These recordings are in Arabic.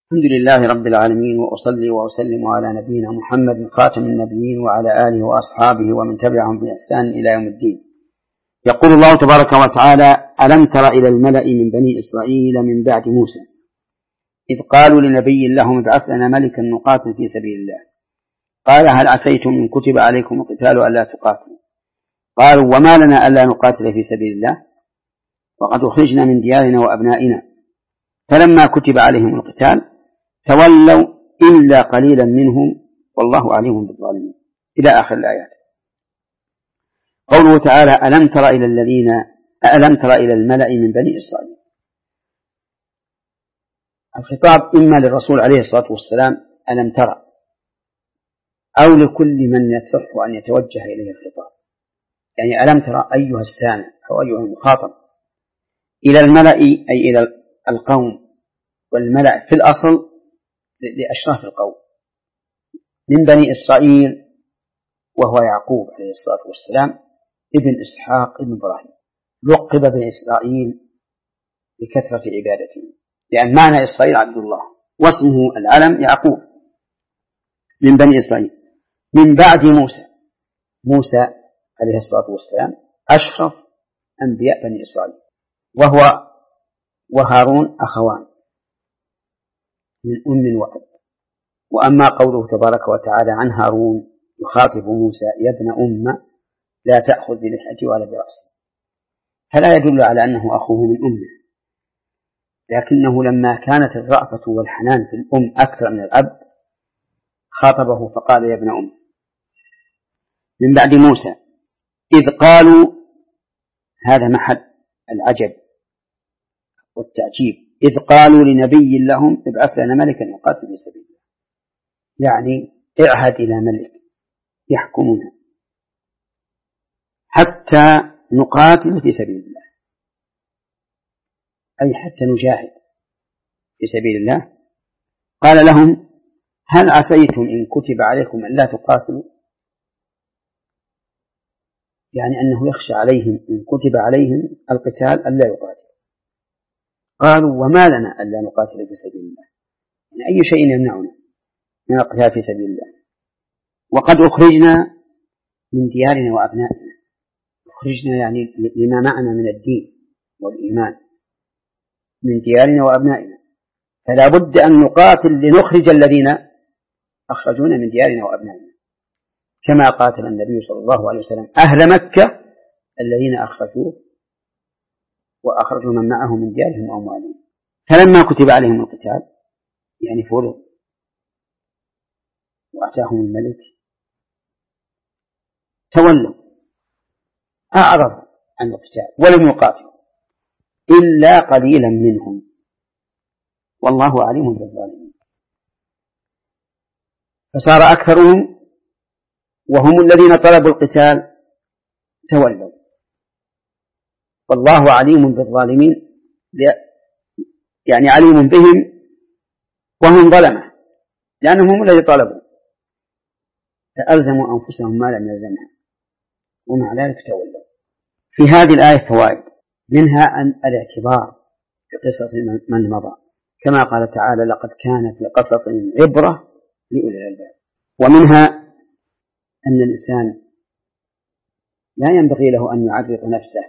الحمد لله رب العالمين، وأصلي وأسلم على نبينا محمد خاتم النبيين وعلى آله وأصحابه ومن تبعهم بإحسان إلى يوم الدين. يقول الله تبارك وتعالى: ألم تر إلى الملأ من بني إسرائيل من بعد موسى إذ قالوا لنبي لهم ابعث لنا ملكا نقاتل في سبيل الله قال هل عسيتم إن كتب عليكم القتال ألا تقاتلوا قالوا وما لنا ألا نقاتل في سبيل الله وقد أخرجنا من ديارنا وأبنائنا فلما كتب عليهم القتال تولوا إلا قليلا منهم والله عليم بالظالمين، إلى آخر الآيات. قوله تعالى: ألم تر إلى الملأ من بني إسرائيل. الخطاب إما للرسول عليه الصلاة والسلام ألم ترى، أو لكل من يصح أن يتوجه إليه الخطاب، يعني ألم ترى أيها السامع أو أيها المخاطب إلى الملأ أي إلى القوم، والملأ في الأصل لأشراف القوم من بني إسرائيل، وهو يعقوب عليه الصلاة والسلام ابن إسحاق ابن إبراهيم، لقب بإسرائيل لكثرة عبادته، لأن معنى إسرائيل عبد الله، واسمه العلم يعقوب، من بني إسرائيل من بعد موسى عليه الصلاة والسلام أشرف أنبياء بني إسرائيل، وهو وهارون أخوان من أم وأب. وأما قوله تبارك وتعالى عن هارون يخاطب موسى: يا ابن أم لا تأخذ بلحيتي ولا برأسي، فلا يدل على أنه أخوه من أمه، لكنه لما كانت الرأفة والحنان في الأم أكثر من الأب خاطبه فقال: يا ابن أم. من بعد موسى إذ قالوا، هذا محل العجب والتعجيب، إذ قالوا لنبي لهم ابعث لنا ملكا نقاتل في سبيل الله، يعني اعهد إلى ملك يحكمنا حتى نقاتل في سبيل الله، أي حتى نجاهد في سبيل الله. قال لهم: هل عسيتم إن كتب عليكم ألا تقاتلوا، يعني أنه يخشى عليهم إن كتب عليهم القتال ألا يقاتلوا. قالوا وما لنا ألا نقاتل في سبيل الله، يعني أي شيء يمنعنا من القتال في سبيل الله وقد أخرجنا من ديارنا وأبنائنا. أخرجنا يعني لما معنا من الدين والإيمان، من ديارنا وأبنائنا، فلا بد أن نقاتل لنخرج الذين أخرجونا من ديارنا وأبنائنا، كما قاتل النبي صلى الله عليه وسلم أهل مكة الذين أخرجوه وأخرجوا من معه من ديارهم وأموالهم. فلما كتب عليهم القتال، يعني فرض وأتاهم الملك، تولوا أعرضوا عن القتال ولم يقاتلوا إلا قليلا منهم والله عليم بالظالمين. فصار أكثرهم وهم الذين طلبوا القتال تولوا، والله عليم بالظالمين، يعني عليم بهم وهم ظلمة، لأنهم هم الذي طلبوا فألزموا أنفسهم ما لم يلزمها، ومع ذلك تولوا. في هذه الآية فوائد، منها أن الاعتبار في قصص من مضى، كما قال تعالى: لقد كان في قصصهم عبرة لأولي الألباب. ومنها أن الإنسان لا ينبغي له أن يعرض نفسه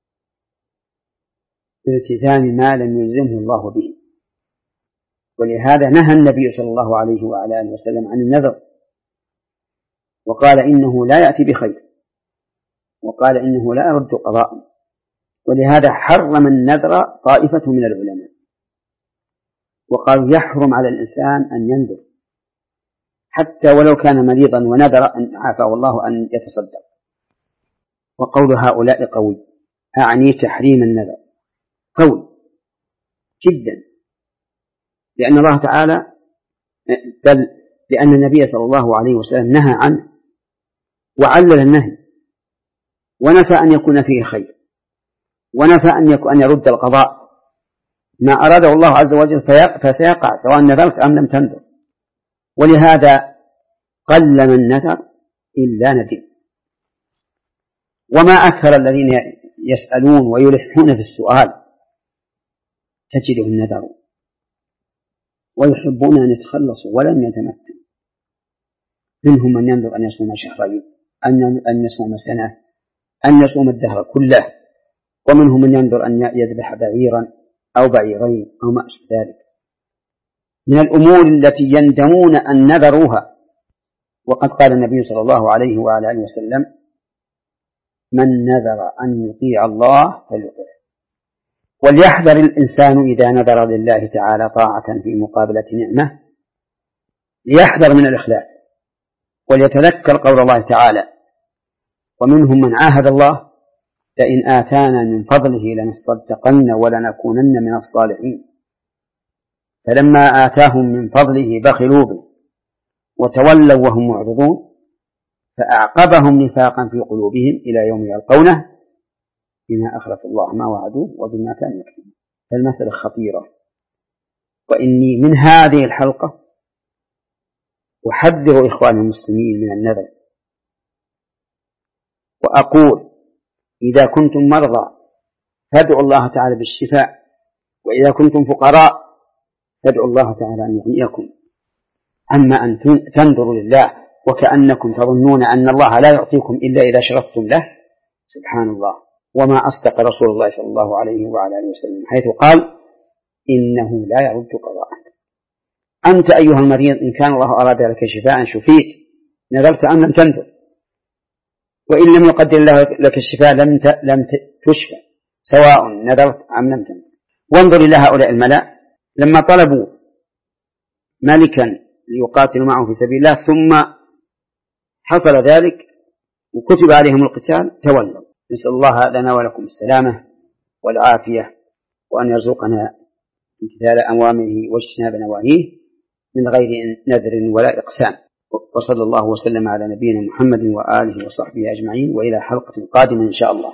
بالتزام ما لم يلزمه الله به، ولهذا نهى النبي صلى الله عليه وعلى آله وسلم عن النذر، وقال إنه لا يأتي بخير، وقال إنه لا يرد قضاء، ولهذا حرم النذر طائفة من العلماء، وقالوا يحرم على الإنسان أن ينذر حتى ولو كان مريضا ونذر أن عافاه الله أن يتصدق. وقول هؤلاء قوي، أعني تحريم النذر قوي جدا، لأن الله تعالى بل لأن النبي صلى الله عليه وسلم نهى عنه وعلل النهي، ونفى أن يكون فيه خير، ونفى أن يرد القضاء، ما أراده الله عز وجل فسيقع سواء نذرت أم لم تنذر. ولهذا قل من نذر إلا ندم. وما أكثر الذين يسألون ويلحون في السؤال تجدهم نذروا، ويحبون أن يتخلصوا ولم يتمكنوا. منهم من ينظر أن يصوم شهرين، أن يصوم سنة، أن يصوم الدهر كله، ومنهم من ينظر أن يذبح بعيرا أو بعيرين أو ما أشبه ذلك من الأمور التي يندمون أن نذروها. وقد قال النبي صلى الله عليه وعلى آله وسلم: من نذر أن يطيع الله فليطعه. وليحذر الإنسان إذا نذر لله تعالى طاعة في مقابلة نعمة، ليحذر من الإخلاف، وليتذكر قول الله تعالى: ومنهم من عاهد الله لئن آتانا من فضله لنصدقن ولنكونن من الصالحين، فلما آتاهم من فضله بخلوا به وتولوا وهم معرضون، فأعقبهم نفاقا في قلوبهم إلى يوم يلقونه بما أخلفوا الله ما وعدوه وبما كانوا يكذبون. فالمسألة خطيرة، وإني من هذه الحلقة أحذر إخواني المسلمين من النذر، وأقول: إذا كنتم مرضى فادعوا الله تعالى بالشفاء، وإذا كنتم فقراء فادعوا الله تعالى أن يغنيكم. أما أن تنذروا لله وكأنكم تظنون أن الله لا يعطيكم إلا إذا شرفتم له، سبحان الله. وما أصدق رسول الله صلى الله عليه وعلى آله وسلم حيث قال: إنه لا يرد قضاءك. أنت أيها المريض إن كان الله أراد لك شفاء شفيت، نذرت أم لم تنذر، وإن لم يقدر الله لك الشفاء لم تشفى، سواء نذرت أم لم تنذر. وانظر إلى هؤلاء الملأ لما طلبوا ملكا ليقاتلوا معه في سبيل الله، ثم حصل ذلك وكتب عليهم القتال تولوا. نسأل الله لنا ولكم السلامة والعافية، وأن يرزقنا امتثال أوامره واجتناب نواهيه من غير نذر ولا إقسام. وصلى الله وسلم على نبينا محمد وآله وصحبه أجمعين، وإلى حلقة قادمة إن شاء الله.